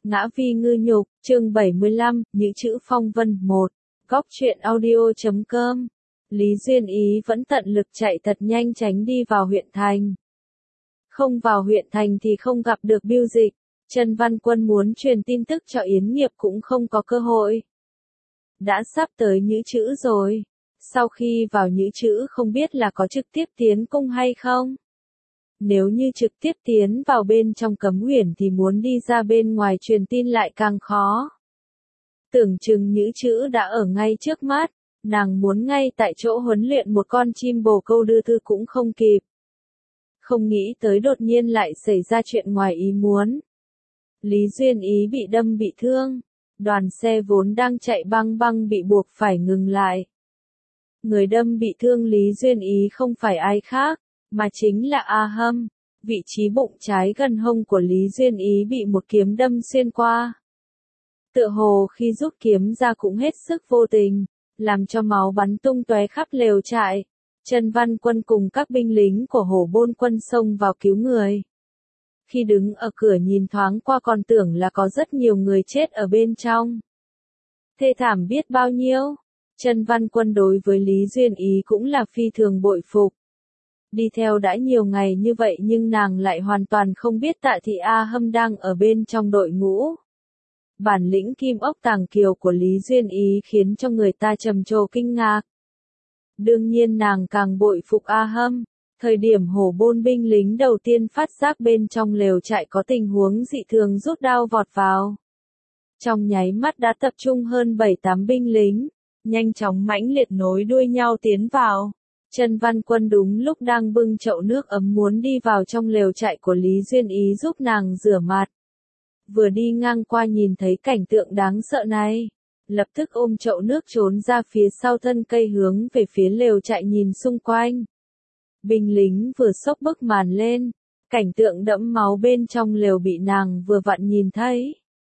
Ngã Vi Ngư Nhục, chương 75, Những chữ phong vân 1. Góc truyện audio.com. Lý Duyên Ý vẫn tận lực chạy thật nhanh tránh đi vào huyện thành. Không vào huyện thành thì không gặp được Bưu Dịch. Trần Văn Quân muốn truyền tin tức cho Yến Nghiệp cũng không có cơ hội. Đã sắp tới Nhữ Chữ rồi. Sau khi vào Nhữ Chữ không biết là có trực tiếp tiến cung hay không? Nếu như trực tiếp tiến vào bên trong Cấm Uyển thì muốn đi ra bên ngoài truyền tin lại càng khó. Tưởng chừng Nhữ Chữ đã ở ngay trước mắt, nàng muốn ngay tại chỗ huấn luyện một con chim bồ câu đưa thư cũng không kịp. Không nghĩ tới đột nhiên lại xảy ra chuyện ngoài ý muốn. Lý Duyên Ý bị đâm bị thương, đoàn xe vốn đang chạy băng băng bị buộc phải ngừng lại. Người đâm bị thương Lý Duyên Ý không phải ai khác, mà chính là A Hâm. Vị trí bụng trái gần hông của Lý Duyên Ý bị một kiếm đâm xuyên qua. Tựa hồ khi rút kiếm ra cũng hết sức vô tình, làm cho máu bắn tung tóe khắp lều trại. Trần Văn Quân cùng các binh lính của Hổ Bôn quân xông vào cứu người. Khi đứng ở cửa nhìn thoáng qua còn tưởng là có rất nhiều người chết ở bên trong. Thê thảm biết bao nhiêu. Trần Văn Quân đối với Lý Duyên Ý cũng là phi thường bội phục. Đi theo đã nhiều ngày như vậy nhưng nàng lại hoàn toàn không biết Tạ Thị A Hâm đang ở bên trong đội ngũ. Bản lĩnh kim ốc tàng kiều của Lý Duyên Ý khiến cho người ta trầm trồ kinh ngạc. Đương nhiên nàng càng bội phục A Hâm. Thời điểm Hổ Bôn binh lính đầu tiên phát giác bên trong lều trại có tình huống dị thường rút đao vọt vào. Trong nháy mắt đã tập trung hơn 7-8 binh lính, nhanh chóng mãnh liệt nối đuôi nhau tiến vào. Trần Văn Quân đúng lúc đang bưng chậu nước ấm muốn đi vào trong lều trại của Lý Duyên Ý giúp nàng rửa mặt. Vừa đi ngang qua nhìn thấy cảnh tượng đáng sợ này, lập tức ôm chậu nước trốn ra phía sau thân cây hướng về phía lều trại nhìn xung quanh. Binh lính vừa xốc bức màn lên, cảnh tượng đẫm máu bên trong lều bị nàng vừa vặn nhìn thấy.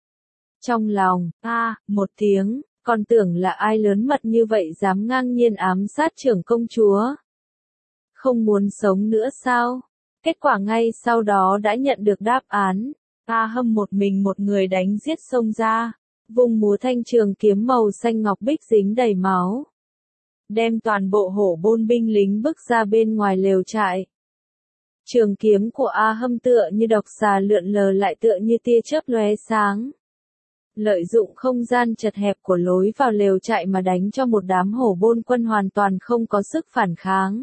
Trong lòng, một tiếng, còn tưởng là ai lớn mật như vậy dám ngang nhiên ám sát trưởng công chúa. Không muốn sống nữa sao? Kết quả ngay sau đó đã nhận được đáp án. A Hâm một mình một người đánh giết xông ra, vùng múa thanh trường kiếm màu xanh ngọc bích dính đầy máu. Đem toàn bộ Hổ Bôn binh lính bước ra bên ngoài lều trại. Trường kiếm của A Hâm tựa như độc xà lượn lờ lại tựa như tia chớp lóe sáng. Lợi dụng không gian chật hẹp của lối vào lều trại mà đánh cho một đám Hổ Bôn quân hoàn toàn không có sức phản kháng.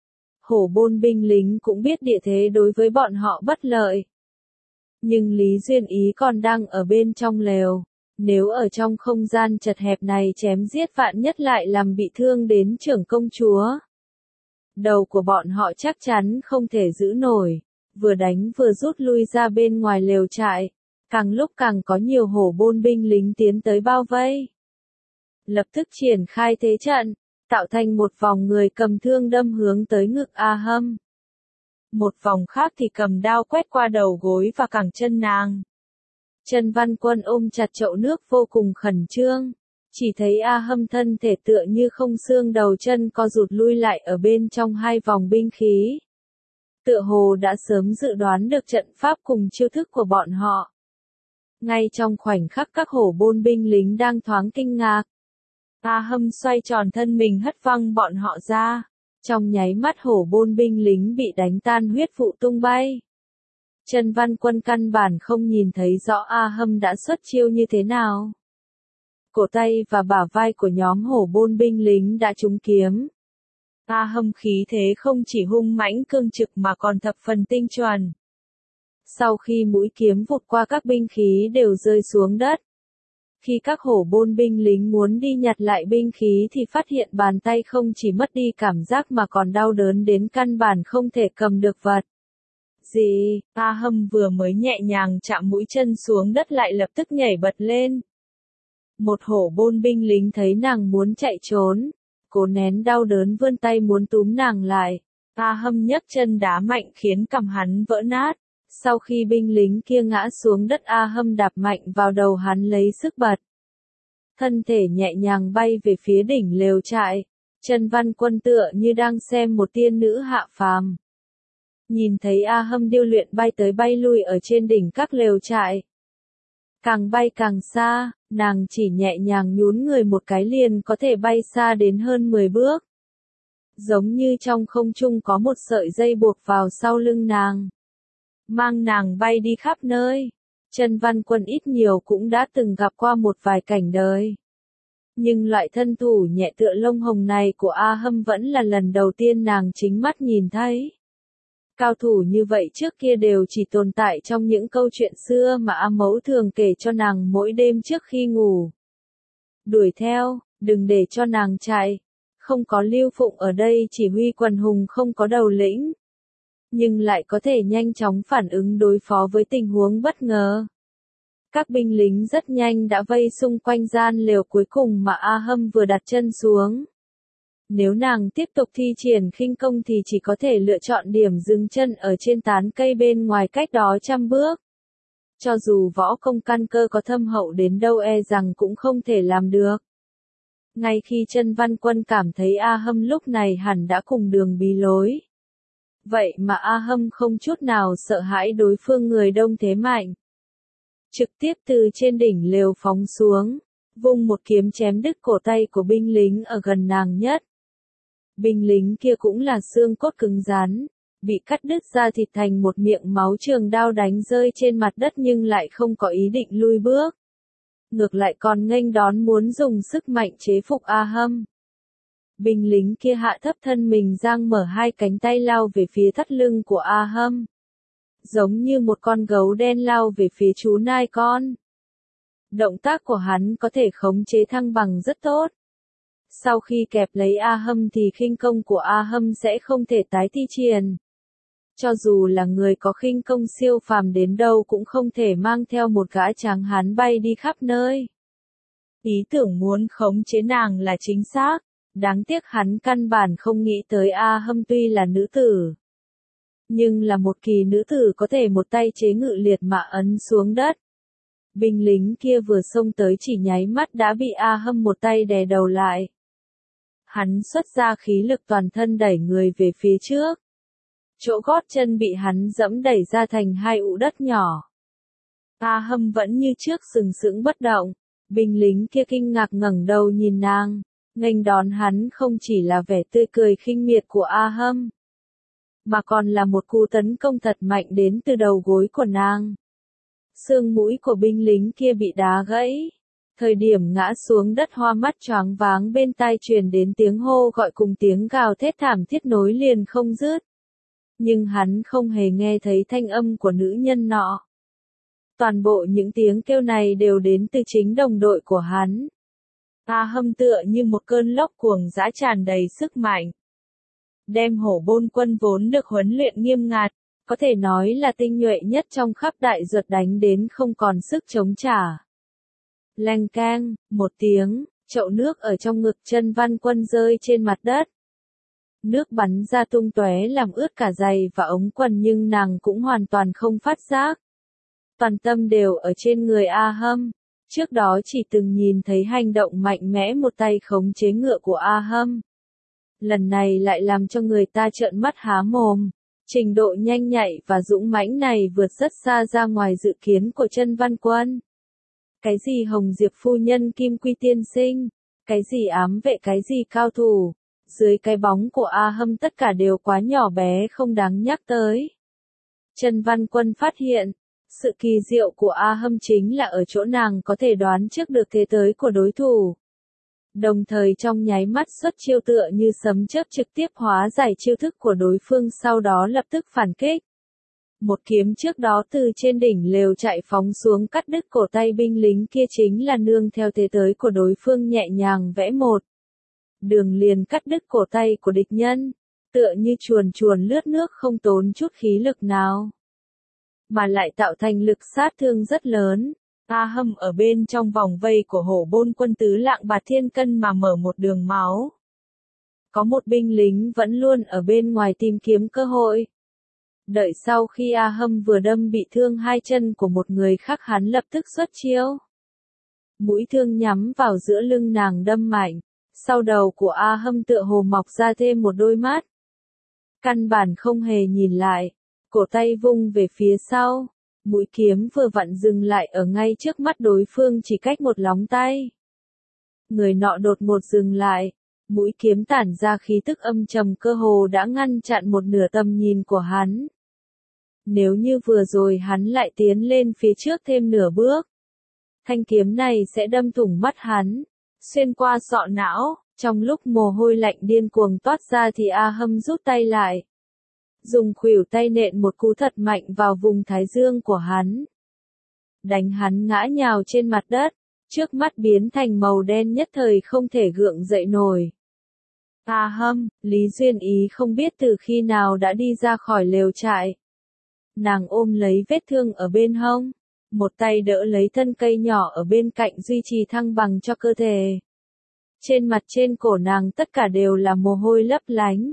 Hổ Bôn binh lính cũng biết địa thế đối với bọn họ bất lợi. Nhưng Lý Duyên Ý còn đang ở bên trong lều. Nếu ở trong không gian chật hẹp này chém giết vạn nhất lại làm bị thương đến trưởng công chúa. Đầu của bọn họ chắc chắn không thể giữ nổi. Vừa đánh vừa rút lui ra bên ngoài lều trại. Càng lúc càng có nhiều Hổ Bôn binh lính tiến tới bao vây. Lập tức triển khai thế trận, tạo thành một vòng người cầm thương đâm hướng tới ngực A Hâm. Một vòng khác thì cầm đao quét qua đầu gối và cẳng chân nàng. Trần Văn Quân ôm chặt chậu nước vô cùng khẩn trương. Chỉ thấy A Hâm thân thể tựa như không xương đầu chân co rụt lui lại ở bên trong hai vòng binh khí. Tựa hồ đã sớm dự đoán được trận pháp cùng chiêu thức của bọn họ. Ngay trong khoảnh khắc các Hổ Bôn binh lính đang thoáng kinh ngạc. A Hâm xoay tròn thân mình hất văng bọn họ ra. Trong nháy mắt Hổ Bôn binh lính bị đánh tan huyết vụ tung bay. Trần Văn Quân căn bản không nhìn thấy rõ A Hâm đã xuất chiêu như thế nào. Cổ tay và bả vai của nhóm Hổ Bôn binh lính đã trúng kiếm. A Hâm khí thế không chỉ hung mãnh cương trực mà còn thập phần tinh chuẩn. Sau khi mũi kiếm vụt qua các binh khí đều rơi xuống đất. Khi các Hổ Bôn binh lính muốn đi nhặt lại binh khí thì phát hiện bàn tay không chỉ mất đi cảm giác mà còn đau đớn đến căn bản không thể cầm được vật. Gì? A Hâm vừa mới nhẹ nhàng chạm mũi chân xuống đất lại lập tức nhảy bật lên. Một Hổ Bôn binh lính thấy nàng muốn chạy trốn, cố nén đau đớn vươn tay muốn túm nàng lại. A Hâm nhấc chân đá mạnh khiến cằm hắn vỡ nát. Sau khi binh lính kia ngã xuống đất A Hâm đạp mạnh vào đầu hắn lấy sức bật. Thân thể nhẹ nhàng bay về phía đỉnh lều trại. Trần Văn Quân tựa như đang xem một tiên nữ hạ phàm. Nhìn thấy A Hâm điêu luyện bay tới bay lui ở trên đỉnh các lều trại. Càng bay càng xa, nàng chỉ nhẹ nhàng nhún người một cái liền có thể bay xa đến hơn 10 bước. Giống như trong không trung có một sợi dây buộc vào sau lưng nàng, mang nàng bay đi khắp nơi. Chân Văn Quân ít nhiều cũng đã từng gặp qua một vài cảnh đời. Nhưng loại thân thủ nhẹ tựa lông hồng này của A Hâm vẫn là lần đầu tiên nàng chính mắt nhìn thấy. Cao thủ như vậy trước kia đều chỉ tồn tại trong những câu chuyện xưa mà A Mẫu thường kể cho nàng mỗi đêm trước khi ngủ. Đuổi theo, đừng để cho nàng chạy. Không có Lưu Phụng ở đây chỉ huy quần hùng không có đầu lĩnh, nhưng lại có thể nhanh chóng phản ứng đối phó với tình huống bất ngờ. Các binh lính rất nhanh đã vây xung quanh gian lều cuối cùng mà A Hâm vừa đặt chân xuống. Nếu nàng tiếp tục thi triển khinh công thì chỉ có thể lựa chọn điểm dừng chân ở trên tán cây bên ngoài cách đó 100 bước. Cho dù võ công căn cơ có thâm hậu đến đâu e rằng cũng không thể làm được. Ngay khi Chân Văn Quân cảm thấy A Hâm lúc này hẳn đã cùng đường bí lối. Vậy mà A Hâm không chút nào sợ hãi đối phương người đông thế mạnh. Trực tiếp từ trên đỉnh lều phóng xuống, vung một kiếm chém đứt cổ tay của binh lính ở gần nàng nhất. Binh lính kia cũng là xương cốt cứng rắn, bị cắt đứt ra thịt thành một miệng máu, trường đao đánh rơi trên mặt đất nhưng lại không có ý định lui bước. Ngược lại còn nghênh đón muốn dùng sức mạnh chế phục A Hâm. Binh lính kia hạ thấp thân mình giang mở hai cánh tay lao về phía thắt lưng của A Hâm. Giống như một con gấu đen lao về phía chú nai con. Động tác của hắn có thể khống chế thăng bằng rất tốt. Sau khi kẹp lấy A Hâm thì khinh công của A Hâm sẽ không thể tái thi triển. Cho dù là người có khinh công siêu phàm đến đâu cũng không thể mang theo một gã tráng hán bay đi khắp nơi. Ý tưởng muốn khống chế nàng là chính xác, đáng tiếc hắn căn bản không nghĩ tới A Hâm tuy là nữ tử, nhưng là một kỳ nữ tử có thể một tay chế ngự liệt mà ấn xuống đất. Binh lính kia vừa xông tới chỉ nháy mắt đã bị A Hâm một tay đè đầu lại. Hắn xuất ra khí lực toàn thân đẩy người về phía trước. Chỗ gót chân bị hắn dẫm đẩy ra thành hai ụ đất nhỏ. A Hâm vẫn như trước sừng sững bất động. Binh lính kia kinh ngạc ngẩng đầu nhìn nàng. Nghênh đón hắn không chỉ là vẻ tươi cười khinh miệt của A Hâm, mà còn là một cú tấn công thật mạnh đến từ đầu gối của nàng. Xương mũi của binh lính kia bị đá gãy. Thời điểm ngã xuống đất hoa mắt choáng váng, bên tai truyền đến tiếng hô gọi cùng tiếng gào thét thảm thiết nối liền không dứt. Nhưng hắn không hề nghe thấy thanh âm của nữ nhân nọ. Toàn bộ những tiếng kêu này đều đến từ chính đồng đội của hắn. A Hâm tựa như một cơn lốc cuồng dã tràn đầy sức mạnh. Đem Hổ Bôn Quân vốn được huấn luyện nghiêm ngặt, có thể nói là tinh nhuệ nhất trong khắp đại duật đánh đến không còn sức chống trả. Leng keng, một tiếng, chậu nước ở trong ngực Chân Văn Quân rơi trên mặt đất. Nước bắn ra tung tóe làm ướt cả giày và ống quần nhưng nàng cũng hoàn toàn không phát giác. Toàn tâm đều ở trên người A Hâm. Trước đó chỉ từng nhìn thấy hành động mạnh mẽ một tay khống chế ngựa của A Hâm. Lần này lại làm cho người ta trợn mắt há mồm. Trình độ nhanh nhạy và dũng mãnh này vượt rất xa ra ngoài dự kiến của Chân Văn Quân. Cái gì Hồng Diệp phu nhân, Kim Quy tiên sinh, cái gì ám vệ, cái gì cao thủ, dưới cái bóng của A Hâm tất cả đều quá nhỏ bé không đáng nhắc tới. Chân Văn Quân phát hiện, sự kỳ diệu của A Hâm chính là ở chỗ nàng có thể đoán trước được thế tới của đối thủ. Đồng thời trong nháy mắt xuất chiêu tựa như sấm chớp trực tiếp hóa giải chiêu thức của đối phương, sau đó lập tức phản kích. Một kiếm trước đó từ trên đỉnh lều chạy phóng xuống cắt đứt cổ tay binh lính kia chính là nương theo thế tới của đối phương nhẹ nhàng vẽ một đường liền cắt đứt cổ tay của địch nhân, tựa như chuồn chuồn lướt nước không tốn chút khí lực nào, mà lại tạo thành lực sát thương rất lớn. A Hâm ở bên trong vòng vây của Hổ Bôn Quân tứ lạng bạt thiên cân mà mở một đường máu. Có một binh lính vẫn luôn ở bên ngoài tìm kiếm cơ hội. Đợi sau khi A Hâm vừa đâm bị thương hai chân của một người khác, hắn lập tức xuất chiêu. Mũi thương nhắm vào giữa lưng nàng đâm mạnh. Sau đầu của A Hâm tựa hồ mọc ra thêm một đôi mắt. Căn bản không hề nhìn lại. Cổ tay vung về phía sau. Mũi kiếm vừa vặn dừng lại ở ngay trước mắt đối phương chỉ cách một lóng tay. Người nọ đột ngột dừng lại, mũi kiếm tản ra khí tức âm trầm cơ hồ đã ngăn chặn một nửa tầm nhìn của hắn. Nếu như vừa rồi hắn lại tiến lên phía trước thêm nửa bước, thanh kiếm này sẽ đâm thủng mắt hắn, xuyên qua sọ não. Trong lúc mồ hôi lạnh điên cuồng toát ra thì A Hâm rút tay lại, dùng khuỷu tay nện một cú thật mạnh vào vùng thái dương của hắn, đánh hắn ngã nhào trên mặt đất, trước mắt biến thành màu đen nhất thời không thể gượng dậy nổi. A Hâm, Lý Duyên Ý không biết từ khi nào đã đi ra khỏi lều trại. Nàng ôm lấy vết thương ở bên hông, một tay đỡ lấy thân cây nhỏ ở bên cạnh duy trì thăng bằng cho cơ thể. Trên mặt trên cổ nàng tất cả đều là mồ hôi lấp lánh.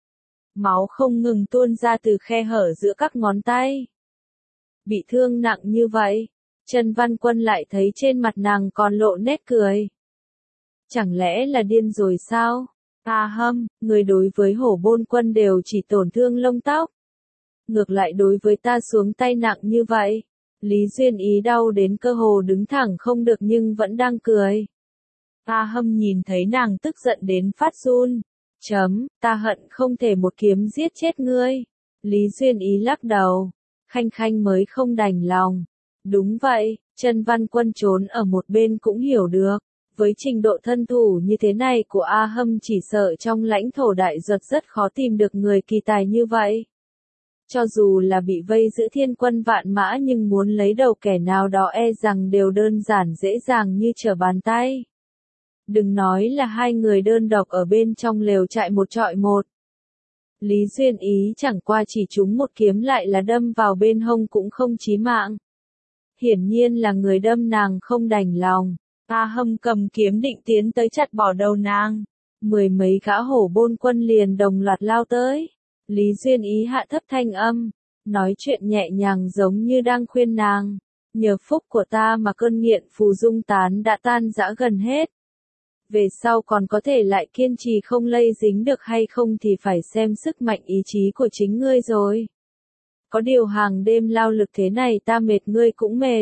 Máu không ngừng tuôn ra từ khe hở giữa các ngón tay. Bị thương nặng như vậy, Trần Văn Quân lại thấy trên mặt nàng còn lộ nét cười. Chẳng lẽ là điên rồi sao? A Hâm, người đối với Hổ Bôn Quân đều chỉ tổn thương lông tóc. Ngược lại đối với ta xuống tay nặng như vậy. Lý Duyên Ý đau đến cơ hồ đứng thẳng không được nhưng vẫn đang cười. A Hâm nhìn thấy nàng tức giận đến phát run. Ta hận không thể một kiếm giết chết ngươi. Lý Duyên Ý lắc đầu. Khanh Khanh mới không đành lòng. Đúng vậy, Trần Văn Quân trốn ở một bên cũng hiểu được. Với trình độ thân thủ như thế này của A Hâm chỉ sợ trong lãnh thổ đại duật rất khó tìm được người kỳ tài như vậy. Cho dù là bị vây giữ thiên quân vạn mã nhưng muốn lấy đầu kẻ nào đó e rằng đều đơn giản dễ dàng như trở bàn tay. Đừng nói là hai người đơn độc ở bên trong lều trại một trọi một. Lý Duyên Ý chẳng qua chỉ trúng một kiếm lại là đâm vào bên hông cũng không chí mạng. Hiển nhiên là người đâm nàng không đành lòng. A Hâm cầm kiếm định tiến tới chặt bỏ đầu nàng. Mười mấy gã Hổ Bôn Quân liền đồng loạt lao tới. Lý Duyên Ý hạ thấp thanh âm, nói chuyện nhẹ nhàng giống như đang khuyên nàng. Nhờ phúc của ta mà cơn nghiện phù dung tán đã tan rã gần hết. Về sau còn có thể lại kiên trì không lây dính được hay không thì phải xem sức mạnh ý chí của chính ngươi rồi. Có điều hàng đêm lao lực thế này ta mệt ngươi cũng mệt.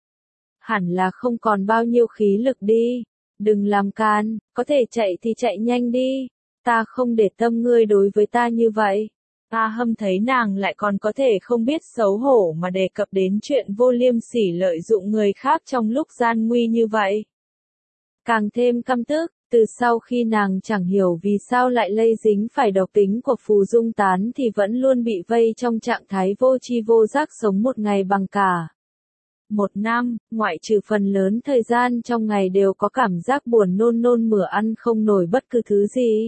Hẳn là không còn bao nhiêu khí lực đi. Đừng làm can, có thể chạy thì chạy nhanh đi. Ta không để tâm ngươi đối với ta như vậy. A Hâm thấy nàng lại còn có thể không biết xấu hổ mà đề cập đến chuyện vô liêm sỉ lợi dụng người khác trong lúc gian nguy như vậy. Càng thêm căm tức, từ sau khi nàng chẳng hiểu vì sao lại lây dính phải độc tính của phù dung tán thì vẫn luôn bị vây trong trạng thái vô tri vô giác sống một ngày bằng cả. Một năm, ngoại trừ phần lớn thời gian trong ngày đều có cảm giác buồn nôn nôn mửa ăn không nổi bất cứ thứ gì.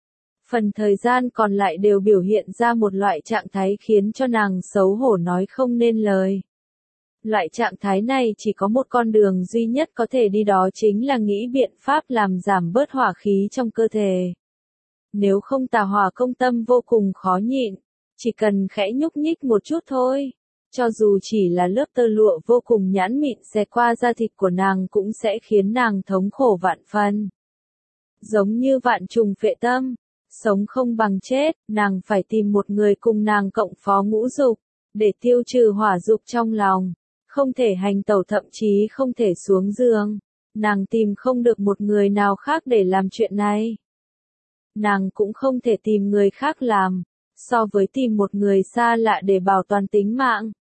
Phần thời gian còn lại đều biểu hiện ra một loại trạng thái khiến cho nàng xấu hổ nói không nên lời. Loại trạng thái này chỉ có một con đường duy nhất có thể đi đó chính là nghĩ biện pháp làm giảm bớt hỏa khí trong cơ thể. Nếu không tà hỏa công tâm vô cùng khó nhịn, chỉ cần khẽ nhúc nhích một chút thôi. Cho dù chỉ là lớp tơ lụa vô cùng nhẵn mịn xẹt qua da thịt của nàng cũng sẽ khiến nàng thống khổ vạn phần. Giống như vạn trùng phệ tâm, sống không bằng chết, nàng phải tìm một người cùng nàng cộng phó ngũ dục, để tiêu trừ hỏa dục trong lòng. Không thể hành tẩu thậm chí không thể xuống giường. Nàng tìm không được một người nào khác để làm chuyện này. Nàng cũng không thể tìm người khác làm, so với tìm một người xa lạ để bảo toàn tính mạng.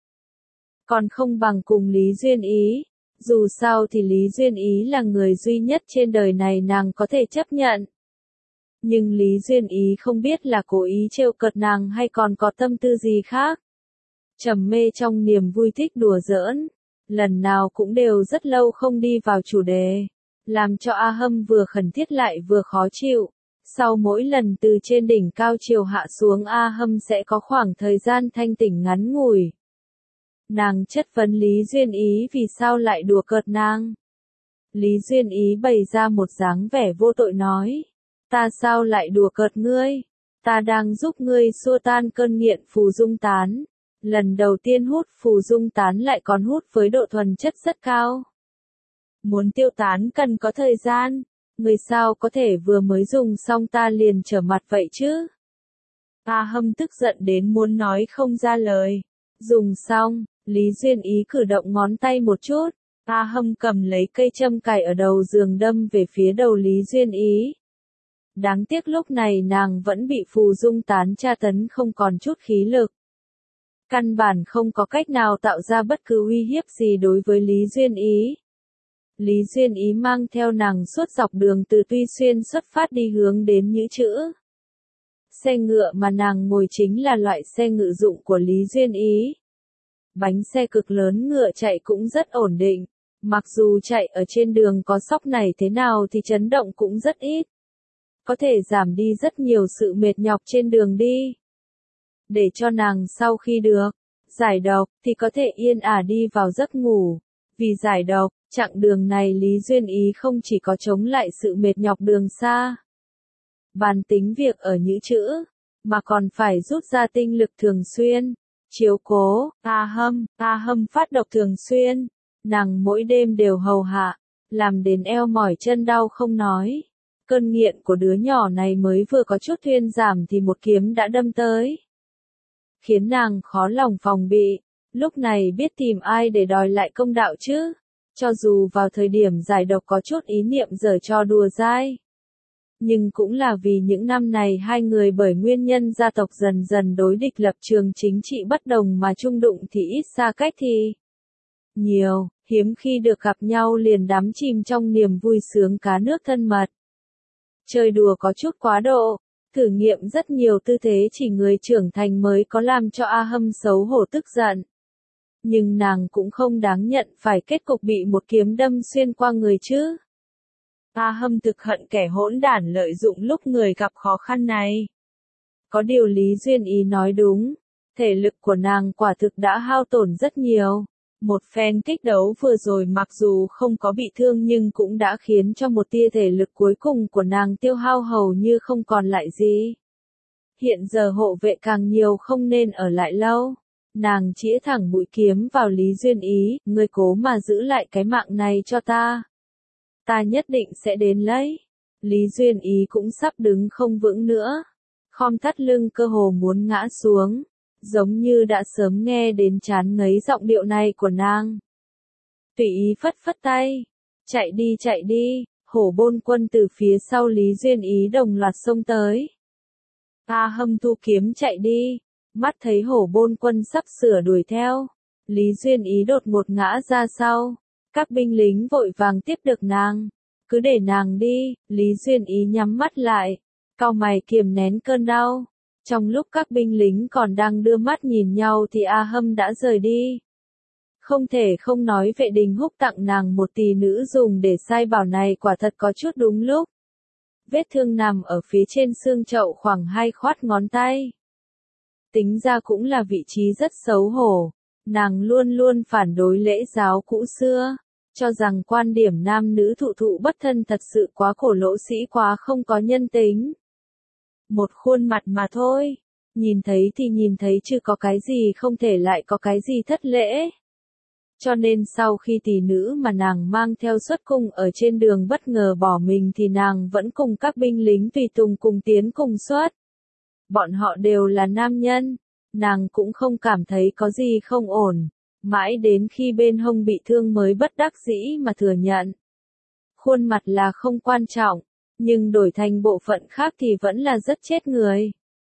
Còn không bằng cùng Lý Duyên Ý. Dù sao thì Lý Duyên Ý là người duy nhất trên đời này nàng có thể chấp nhận. Nhưng Lý Duyên Ý không biết là cố ý trêu cợt nàng hay còn có tâm tư gì khác. Trầm mê trong niềm vui thích đùa giỡn, lần nào cũng đều rất lâu không đi vào chủ đề, làm cho A Hâm vừa khẩn thiết lại vừa khó chịu. Sau mỗi lần từ trên đỉnh cao chiều hạ xuống A Hâm sẽ có khoảng thời gian thanh tỉnh ngắn ngủi. Nàng chất vấn Lý Duyên Ý vì sao lại đùa cợt nàng. Lý Duyên Ý bày ra một dáng vẻ vô tội nói, ta sao lại đùa cợt ngươi, ta đang giúp ngươi xua tan cơn nghiện phù dung tán. Lần đầu tiên hút phù dung tán lại còn hút với độ thuần chất rất cao. Muốn tiêu tán cần có thời gian, người sao có thể vừa mới dùng xong ta liền trở mặt vậy chứ? A Hâm tức giận đến muốn nói không ra lời. Dùng xong, Lý Duyên Ý cử động ngón tay một chút, A Hâm cầm lấy cây châm cài ở đầu giường đâm về phía đầu Lý Duyên Ý. Đáng tiếc lúc này nàng vẫn bị Phù Dung Tán tra tấn không còn chút khí lực. Căn bản không có cách nào tạo ra bất cứ uy hiếp gì đối với Lý Duyên Ý. Lý Duyên Ý mang theo nàng suốt dọc đường từ Tuy Xuyên xuất phát đi hướng đến Nhữ Chữ. Xe ngựa mà nàng ngồi chính là loại xe ngự dụng của Lý Duyên Ý. Bánh xe cực lớn ngựa chạy cũng rất ổn định, mặc dù chạy ở trên đường có sóc này thế nào thì chấn động cũng rất ít. Có thể giảm đi rất nhiều sự mệt nhọc trên đường đi. Để cho nàng sau khi được giải độc thì có thể yên ả đi vào giấc ngủ. Vì giải độc, chặng đường này Lý Duyên Ý không chỉ có chống lại sự mệt nhọc đường xa, bàn tính việc ở Nhữ Chữ, mà còn phải rút ra tinh lực thường xuyên, chiếu cố, A Hâm phát độc thường xuyên, nàng mỗi đêm đều hầu hạ, làm đến eo mỏi chân đau không nói. Cơn nghiện của đứa nhỏ này mới vừa có chút thuyên giảm thì một kiếm đã đâm tới. Khiến nàng khó lòng phòng bị, lúc này biết tìm ai để đòi lại công đạo chứ, cho dù vào thời điểm giải độc có chút ý niệm giở trò đùa dai. Nhưng cũng là vì những năm này hai người bởi nguyên nhân gia tộc dần dần đối địch lập trường chính trị bất đồng mà chung đụng thì ít xa cách thì nhiều, hiếm khi được gặp nhau liền đắm chìm trong niềm vui sướng cá nước thân mật. Chơi đùa có chút quá độ, thử nghiệm rất nhiều tư thế chỉ người trưởng thành mới có làm cho A Hâm xấu hổ tức giận. Nhưng nàng cũng không đáng nhận phải kết cục bị một kiếm đâm xuyên qua người chứ. A Hâm thực hận kẻ hỗn đản lợi dụng lúc người gặp khó khăn này. Có điều Lý Duyên Ý nói đúng, thể lực của nàng quả thực đã hao tổn rất nhiều. Một phen kích đấu vừa rồi mặc dù không có bị thương nhưng cũng đã khiến cho một tia thể lực cuối cùng của nàng tiêu hao hầu như không còn lại gì. Hiện giờ hộ vệ càng nhiều không nên ở lại lâu. Nàng chĩa thẳng mũi kiếm vào Lý Duyên Ý, ngươi cố mà giữ lại cái mạng này cho ta. Ta nhất định sẽ đến lấy. Lý Duyên Ý cũng sắp đứng không vững nữa. Khom thắt lưng cơ hồ muốn ngã xuống. Giống như đã sớm nghe đến chán ngấy giọng điệu này của nàng. Tùy ý phất phất tay. Chạy đi, Hổ Bôn Quân từ phía sau Lý Duyên Ý đồng loạt xông tới. A Hâm thu kiếm chạy đi. Mắt thấy Hổ Bôn Quân sắp sửa đuổi theo. Lý Duyên Ý đột ngột ngã ra sau. Các binh lính vội vàng tiếp được nàng. Cứ để nàng đi, Lý Duyên Ý nhắm mắt lại. Cau mày kiềm nén cơn đau. Trong lúc các binh lính còn đang đưa mắt nhìn nhau thì A Hâm đã rời đi. Không thể không nói Vệ Đình Húc tặng nàng một tỷ nữ dùng để sai bảo này quả thật có chút đúng lúc. Vết thương nằm ở phía trên xương chậu khoảng 2 khoát ngón tay. Tính ra cũng là vị trí rất xấu hổ. Nàng luôn luôn phản đối lễ giáo cũ xưa, cho rằng quan điểm nam nữ thụ thụ bất thân thật sự quá cổ lỗ sĩ quá không có nhân tính. Một khuôn mặt mà thôi, nhìn thấy thì nhìn thấy chứ có cái gì không thể lại có cái gì thất lễ. Cho nên sau khi tỷ nữ mà nàng mang theo xuất cung ở trên đường bất ngờ bỏ mình thì nàng vẫn cùng các binh lính tùy tùng cùng tiến cùng xuất. Bọn họ đều là nam nhân, nàng cũng không cảm thấy có gì không ổn, mãi đến khi bên hông bị thương mới bất đắc dĩ mà thừa nhận. Khuôn mặt là không quan trọng, nhưng đổi thành bộ phận khác thì vẫn là rất chết người.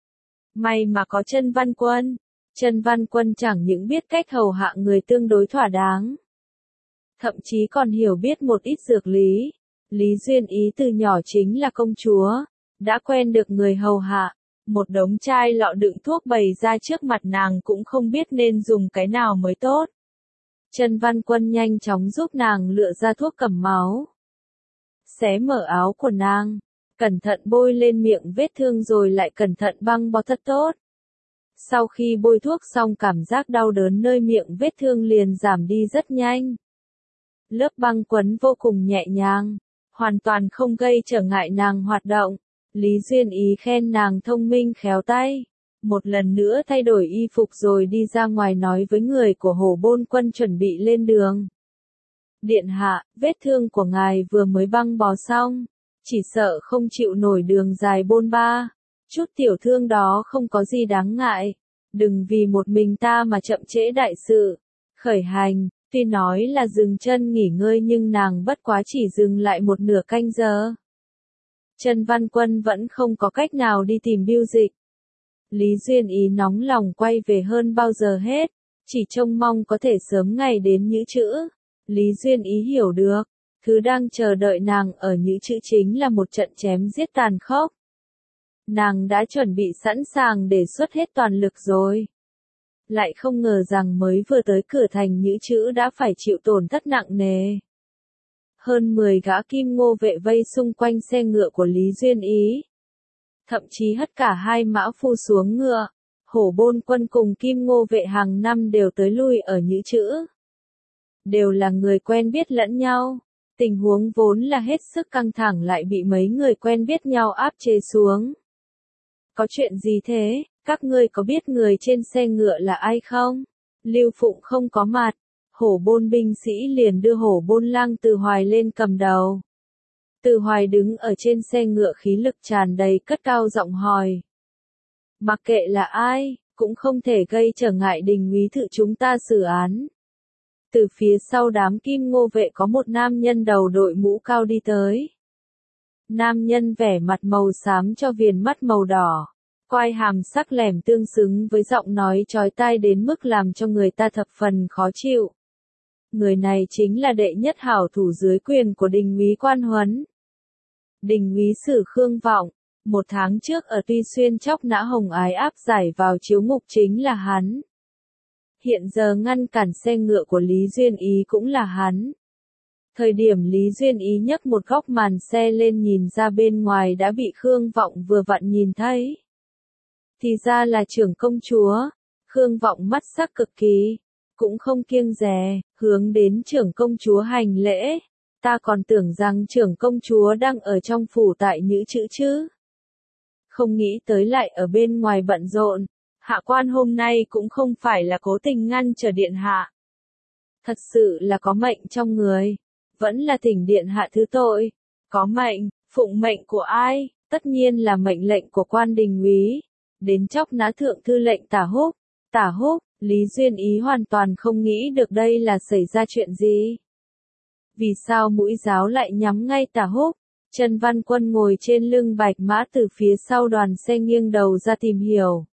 May mà có Chân Văn Quân. Chân Văn Quân chẳng những biết cách hầu hạ người tương đối thỏa đáng, thậm chí còn hiểu biết một ít dược lý. Lý Duyên Ý từ nhỏ chính là công chúa, đã quen được người hầu hạ. Một đống chai lọ đựng thuốc bày ra trước mặt nàng cũng không biết nên dùng cái nào mới tốt. Chân Văn Quân nhanh chóng giúp nàng lựa ra thuốc cầm máu. Xé mở áo của nàng, cẩn thận bôi lên miệng vết thương rồi lại cẩn thận băng bó thật tốt. Sau khi bôi thuốc xong cảm giác đau đớn nơi miệng vết thương liền giảm đi rất nhanh. Lớp băng quấn vô cùng nhẹ nhàng, hoàn toàn không gây trở ngại nàng hoạt động. Lý Duyên Ý khen nàng thông minh khéo tay. Một lần nữa thay đổi y phục rồi đi ra ngoài nói với người của Hổ Bôn Quân chuẩn bị lên đường. Điện hạ, vết thương của ngài vừa mới băng bó xong, chỉ sợ không chịu nổi đường dài bôn ba. Chút tiểu thương đó không có gì đáng ngại. Đừng vì một mình ta mà chậm trễ đại sự. Khởi hành, tuy nói là dừng chân nghỉ ngơi nhưng nàng bất quá chỉ dừng lại một nửa canh giờ. Trần Văn Quân vẫn không có cách nào đi tìm Bưu Dịch. Lý Duyên Ý nóng lòng quay về hơn bao giờ hết, chỉ trông mong có thể sớm ngày đến Nhữ Chữ. Lý Duyên Ý hiểu được, thứ đang chờ đợi nàng ở Nhữ Chữ chính là một trận chém giết tàn khốc. Nàng đã chuẩn bị sẵn sàng để xuất hết toàn lực rồi. Lại không ngờ rằng mới vừa tới cửa thành Nhữ Chữ đã phải chịu tổn thất nặng nề. Hơn 10 gã kim ngô vệ vây xung quanh xe ngựa của Lý Duyên Ý. Thậm chí hất cả hai mã phu xuống ngựa. Hổ Bôn quân cùng kim ngô vệ hàng năm đều tới lui ở Nhữ Chữ. Đều là người quen biết lẫn nhau. Tình huống vốn là hết sức căng thẳng lại bị mấy người quen biết nhau áp chế xuống. Có chuyện gì thế? Các ngươi có biết người trên xe ngựa là ai không? Lưu Phụng không có mặt. Hổ Bôn binh sĩ liền đưa Hổ Bôn lang Từ Hoài lên cầm đầu. Từ Hoài đứng ở trên xe ngựa khí lực tràn đầy cất cao giọng hỏi. Mặc kệ là ai, cũng không thể gây trở ngại đình úy thự chúng ta xử án. Từ phía sau đám kim ngô vệ có một nam nhân đầu đội mũ cao đi tới. Nam nhân vẻ mặt màu xám cho viền mắt màu đỏ. Quai hàm sắc lẻm tương xứng với giọng nói chói tai đến mức làm cho người ta thập phần khó chịu. Người này chính là đệ nhất hảo thủ dưới quyền của đình úy Quan Huấn. Đình úy Sử Khương Vọng, 1 tháng trước ở Tuy Xuyên chóc nã Hồng Ái áp giải vào chiếu ngục chính là hắn. Hiện giờ ngăn cản xe ngựa của Lý Duyên Ý cũng là hắn. Thời điểm Lý Duyên Ý nhấc một góc màn xe lên nhìn ra bên ngoài đã bị Khương Vọng vừa vặn nhìn thấy. Thì ra là trưởng công chúa. Khương Vọng mắt sắc cực kỳ, cũng không kiêng dè, hướng đến trưởng công chúa hành lễ. Ta còn tưởng rằng trưởng công chúa đang ở trong phủ tại Nhữ Chữ chứ. Không nghĩ tới lại ở bên ngoài bận rộn. Hạ quan hôm nay cũng không phải là cố tình ngăn trở điện hạ. Thật sự là có mệnh trong người. Vẫn là thỉnh điện hạ thứ tội. Có mệnh, phụng mệnh của ai? Tất nhiên là mệnh lệnh của quan đình úy. Đến chóc nã thượng thư lệnh Tả Húc. Tả Húc, Lý Duyên Ý hoàn toàn không nghĩ được đây là xảy ra chuyện gì. Vì sao mũi giáo lại nhắm ngay Tả Húc? Trần Văn Quân ngồi trên lưng bạch mã từ phía sau đoàn xe nghiêng đầu ra tìm hiểu.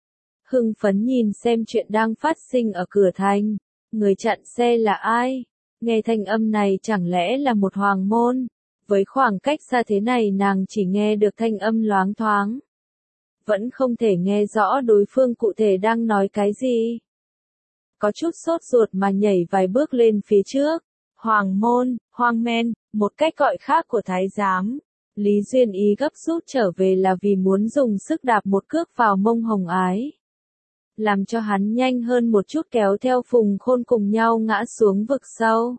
Hưng phấn nhìn xem chuyện đang phát sinh ở cửa thành. Người chặn xe là ai? Nghe thanh âm này chẳng lẽ là một hoàng môn? Với khoảng cách xa thế này nàng chỉ nghe được thanh âm loáng thoáng. Vẫn không thể nghe rõ đối phương cụ thể đang nói cái gì. Có chút sốt ruột mà nhảy vài bước lên phía trước. Hoàng môn, Hoàng men, một cách gọi khác của thái giám. Lý Duyên Ý gấp rút trở về là vì muốn dùng sức đạp một cước vào mông Hồng Ái. Làm cho hắn nhanh hơn một chút kéo theo Phùng Khôn cùng nhau ngã xuống vực sâu.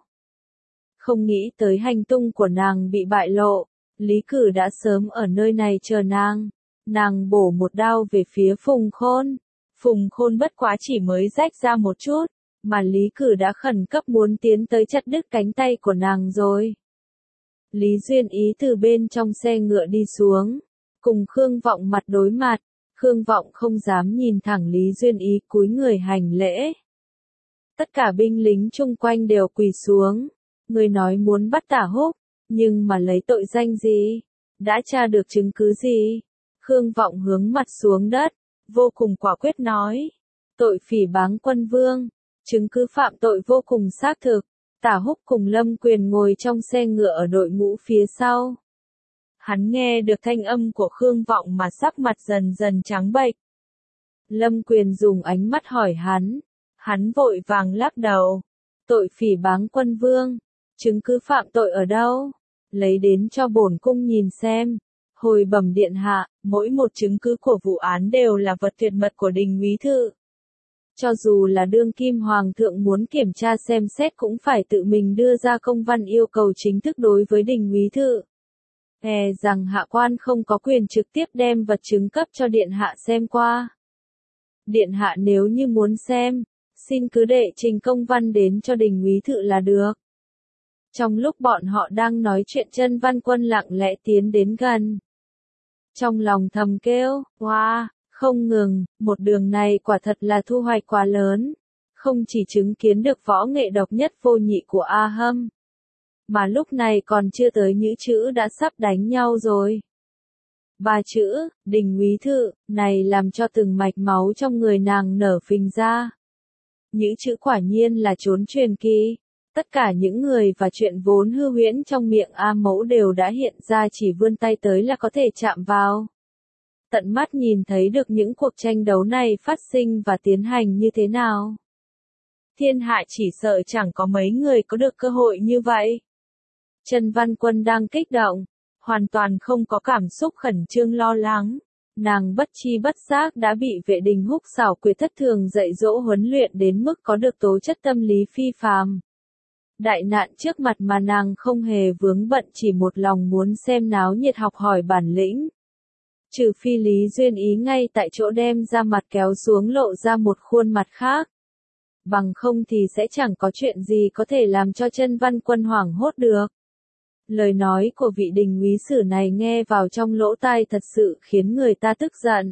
Không nghĩ tới hành tung của nàng bị bại lộ. Lý Cử đã sớm ở nơi này chờ nàng. Nàng bổ một đao về phía Phùng Khôn. Phùng Khôn bất quá chỉ mới rách ra một chút, mà Lý Cử đã khẩn cấp muốn tiến tới chặt đứt cánh tay của nàng rồi. Lý Duyên Ý từ bên trong xe ngựa đi xuống, cùng Khương Vọng mặt đối mặt. Khương Vọng không dám nhìn thẳng Lý Duyên Ý cúi người hành lễ. Tất cả binh lính chung quanh đều quỳ xuống. Người nói muốn bắt Tả Húc, nhưng mà lấy tội danh gì? Đã tra được chứng cứ gì? Khương Vọng hướng mặt xuống đất, vô cùng quả quyết nói. Tội phỉ báng quân vương, chứng cứ phạm tội vô cùng xác thực. Tả Húc cùng Lâm Quyền ngồi trong xe ngựa ở đội ngũ phía sau. Hắn nghe được thanh âm của Khương Vọng mà sắc mặt dần dần trắng bệch. Lâm Quyền dùng ánh mắt hỏi hắn. Hắn vội vàng lắc đầu. Tội phỉ báng quân vương, chứng cứ phạm tội ở đâu? Lấy đến cho bổn cung nhìn xem. Hồi bẩm điện hạ, mỗi một chứng cứ của vụ án đều là vật tuyệt mật của đình úy thự. Cho dù là đương kim hoàng thượng muốn kiểm tra xem xét cũng phải tự mình đưa ra công văn yêu cầu chính thức đối với đình úy thự. E rằng hạ quan không có quyền trực tiếp đem vật chứng cấp cho điện hạ xem qua. Điện hạ nếu như muốn xem, xin cứ đệ trình công văn đến cho đình úy thự là được. Trong lúc bọn họ đang nói chuyện Trần Văn Quân lặng lẽ tiến đến gần. Trong lòng thầm kêu, wow, không ngừng, một đường này quả thật là thu hoạch quá lớn. không chỉ chứng kiến được võ nghệ độc nhất vô nhị của A Hâm, mà lúc này còn chưa tới nhữ chữ đã sắp đánh nhau rồi. Ba chữ, Đình Úy Thự, này làm cho từng mạch máu trong người nàng nở phình ra. Nhữ chữ quả nhiên là trốn truyền kỳ. Tất cả những người và chuyện vốn hư huyễn trong miệng A Mẫu đều đã hiện ra, chỉ vươn tay tới là có thể chạm vào. Tận mắt nhìn thấy được những cuộc tranh đấu này phát sinh và tiến hành như thế nào. Thiên hạ chỉ sợ chẳng có mấy người có được cơ hội như vậy. Trần Văn Quân đang kích động, hoàn toàn không có cảm xúc khẩn trương lo lắng. Nàng bất chi bất giác đã bị Vệ Đình Húc xảo quyệt thất thường dạy dỗ huấn luyện đến mức có được tố chất tâm lý phi phàm. Đại nạn trước mặt mà nàng không hề vướng bận, chỉ một lòng muốn xem náo nhiệt học hỏi bản lĩnh. Trừ phi Lý Duyên Ý ngay tại chỗ đem ra mặt kéo xuống lộ ra một khuôn mặt khác. Bằng không thì sẽ chẳng có chuyện gì có thể làm cho Trân Văn Quân hoảng hốt được. Lời nói của vị đình úy sử này nghe vào trong lỗ tai thật sự khiến người ta tức giận.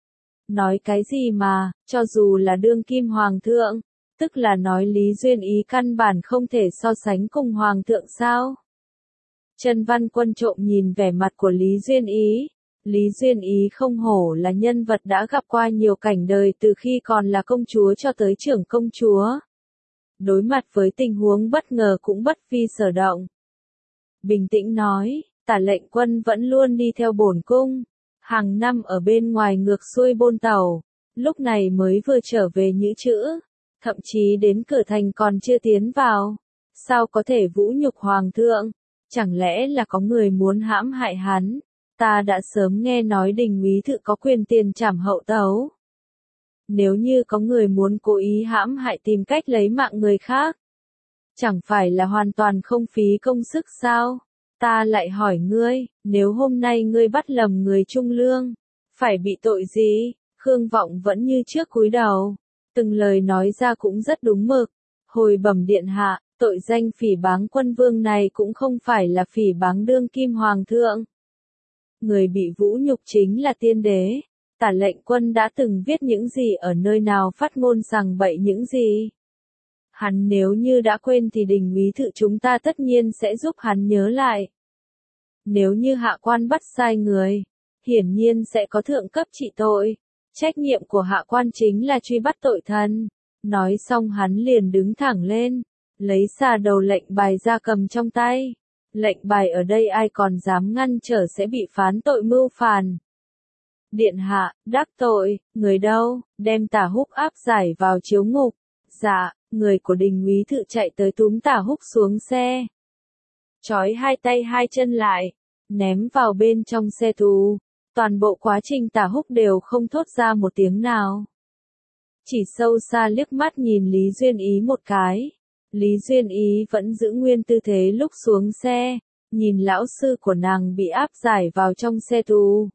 Nói cái gì mà, cho dù là đương kim hoàng thượng, tức là nói Lý Duyên Ý căn bản không thể so sánh cùng hoàng thượng sao? Trân Văn Quân trộm nhìn vẻ mặt của Lý Duyên Ý. Lý Duyên Ý không hổ là nhân vật đã gặp qua nhiều cảnh đời từ khi còn là công chúa cho tới trưởng công chúa. Đối mặt với tình huống bất ngờ cũng bất vi sở động. Bình tĩnh nói, Tả lệnh quân vẫn luôn đi theo bổn cung, hàng năm ở bên ngoài ngược xuôi bôn tàu, lúc này mới vừa trở về nhữ chữ, thậm chí đến cửa thành còn chưa tiến vào. Sao có thể vũ nhục hoàng thượng? Chẳng lẽ là có người muốn hãm hại hắn? Ta đã sớm nghe nói Đình Úy Thự có quyền tiền trảm hậu tấu. Nếu như có người muốn cố ý hãm hại tìm cách lấy mạng người khác, chẳng phải là hoàn toàn không phí công sức sao? Ta lại hỏi ngươi, nếu hôm nay ngươi bắt lầm người trung lương, phải bị tội gì? Khương Vọng vẫn như trước cúi đầu, từng lời nói ra cũng rất đúng mực. Hồi bẩm điện hạ, tội danh phỉ báng quân vương này cũng không phải là phỉ báng đương kim hoàng thượng. Người bị vũ nhục chính là tiên đế. Tả lệnh quân đã từng viết những gì ở nơi nào, phát ngôn rằng bậy những gì. Hắn nếu như đã quên thì Đình Úy Thự chúng ta tất nhiên sẽ giúp hắn nhớ lại. Nếu như hạ quan bắt sai người, hiển nhiên sẽ có thượng cấp trị tội. Trách nhiệm của hạ quan chính là truy bắt tội thần. Nói xong hắn liền đứng thẳng lên, lấy xà đầu lệnh bài ra cầm trong tay. Lệnh bài ở đây ai còn dám ngăn trở sẽ bị phán tội mưu phản. Điện hạ, đắc tội, người đâu, đem Tả Húc áp giải vào chiếu ngục. Dạ, người của Đình Úy Thự chạy tới túm Tả Húc xuống xe. Trói hai tay hai chân lại, ném vào bên trong xe tù. Toàn bộ quá trình Tả Húc đều không thốt ra một tiếng nào. Chỉ sâu xa liếc mắt nhìn Lý Duyên Ý một cái. Lý Duyên Ý vẫn giữ nguyên tư thế lúc xuống xe, nhìn lão sư của nàng bị áp giải vào trong xe tù.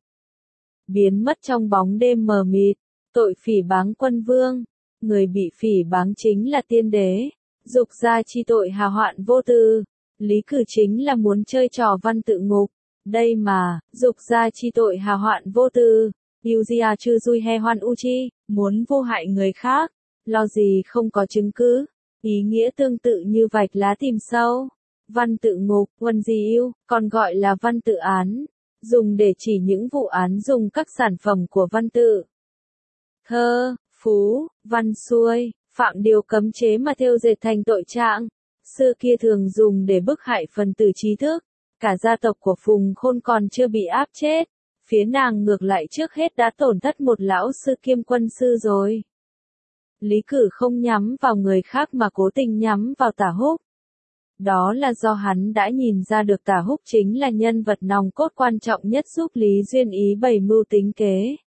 Biến mất trong bóng đêm mờ mịt, tội phỉ báng quân vương, người bị phỉ báng chính là tiên đế, dục gia chi tội hào hoạn vô tư, Lý Cử chính là muốn chơi trò văn tự ngục, đây mà, dục gia chi tội hào hoạn vô tư, Yuzia chư dui he hoan uchi, muốn vô hại người khác, lo gì không có chứng cứ. Ý nghĩa tương tự như vạch lá tìm sâu. Văn tự ngục, quân di yêu, còn gọi là văn tự án, dùng để chỉ những vụ án dùng các sản phẩm của văn tự. Thơ, phú, văn xuôi, phạm điều cấm chế mà thêu dệt thành tội trạng. Xưa kia thường dùng để bức hại phần tử trí thức. Cả gia tộc của Phùng Khôn còn chưa bị áp chết. Phía nàng ngược lại trước hết đã tổn thất một lão sư kiêm quân sư rồi. Lý Cử không nhắm vào người khác mà cố tình nhắm vào Tả Húc. Đó là do hắn đã nhìn ra được Tả Húc chính là nhân vật nòng cốt quan trọng nhất giúp Lý Duyên Ý bày mưu tính kế.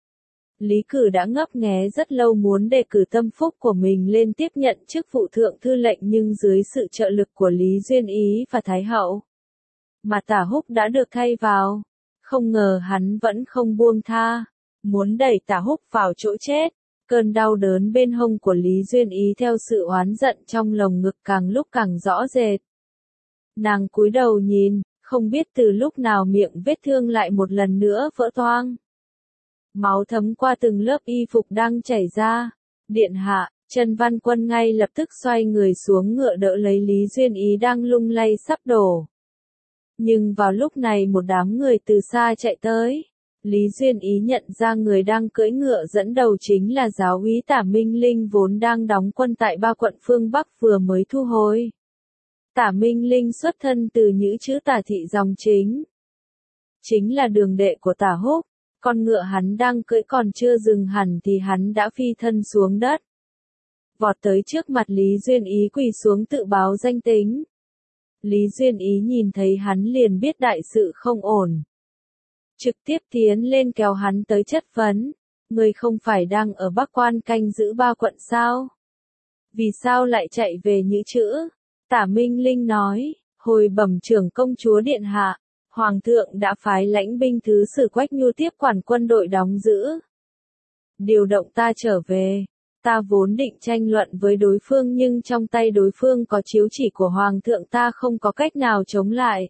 Lý Cử đã ngấp nghé rất lâu muốn đề cử tâm phúc của mình lên tiếp nhận chức vụ thượng thư lệnh, nhưng dưới sự trợ lực của Lý Duyên Ý và Thái Hậu, mà Tả Húc đã được thay vào. Không ngờ hắn vẫn không buông tha, muốn đẩy Tả Húc vào chỗ chết. Cơn đau đớn bên hông của Lý Duyên Ý theo sự oán giận trong lồng ngực càng lúc càng rõ rệt. Nàng cúi đầu nhìn, không biết từ lúc nào miệng vết thương lại một lần nữa vỡ toang. Máu thấm qua từng lớp y phục đang chảy ra. Điện hạ, Trần Văn Quân ngay lập tức xoay người xuống ngựa đỡ lấy Lý Duyên Ý đang lung lay sắp đổ. Nhưng vào lúc này một đám người từ xa chạy tới. Lý Duyên Ý nhận ra người đang cưỡi ngựa dẫn đầu chính là giáo úy Tả Minh Linh vốn đang đóng quân tại 3 quận phương Bắc vừa mới thu hồi. Tả Minh Linh xuất thân từ Nhữ Chữ Tả thị dòng chính. Chính là đường đệ của Tả Húc, con ngựa hắn đang cưỡi còn chưa dừng hẳn thì hắn đã phi thân xuống đất. Vọt tới trước mặt Lý Duyên Ý quỳ xuống tự báo danh tính. Lý Duyên Ý nhìn thấy hắn liền biết đại sự không ổn. Trực tiếp tiến lên kéo hắn tới chất vấn. Người không phải đang ở Bắc Quan canh giữ 3 quận sao? Vì sao lại chạy về Nhữ Chữ? Tả Minh Linh nói, hồi bẩm trưởng công chúa điện hạ, Hoàng thượng đã phái lãnh binh thứ sử Quách Nhu tiếp quản quân đội đóng giữ. Điều động ta trở về. Ta vốn định tranh luận với đối phương nhưng trong tay đối phương có chiếu chỉ của Hoàng thượng ta không có cách nào chống lại.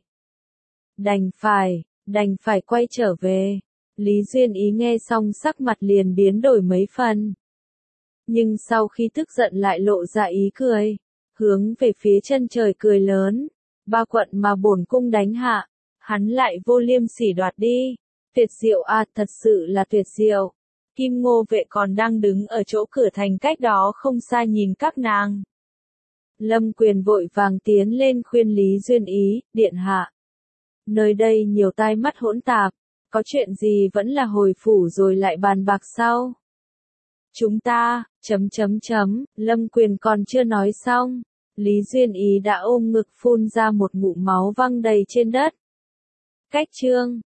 Đành phải quay trở về. Lý Duyên Ý nghe xong sắc mặt liền biến đổi mấy phần. Nhưng sau khi tức giận lại lộ ra ý cười. Hướng về phía chân trời cười lớn. 3 quận mà bổn cung đánh hạ. Hắn lại vô liêm sỉ đoạt đi. Tuyệt diệu à, thật sự là tuyệt diệu. Kim Ngô vệ còn đang đứng ở chỗ cửa thành cách đó không xa nhìn các nàng. Lâm Quyền vội vàng tiến lên khuyên Lý Duyên Ý, điện hạ. Nơi đây nhiều tai mắt hỗn tạp, có chuyện gì vẫn là hồi phủ rồi lại bàn bạc sau. Chúng ta, Lâm Quyền còn chưa nói xong, Lý Duyên Ý đã ôm ngực phun ra một ngụm máu văng đầy trên đất. Cách chương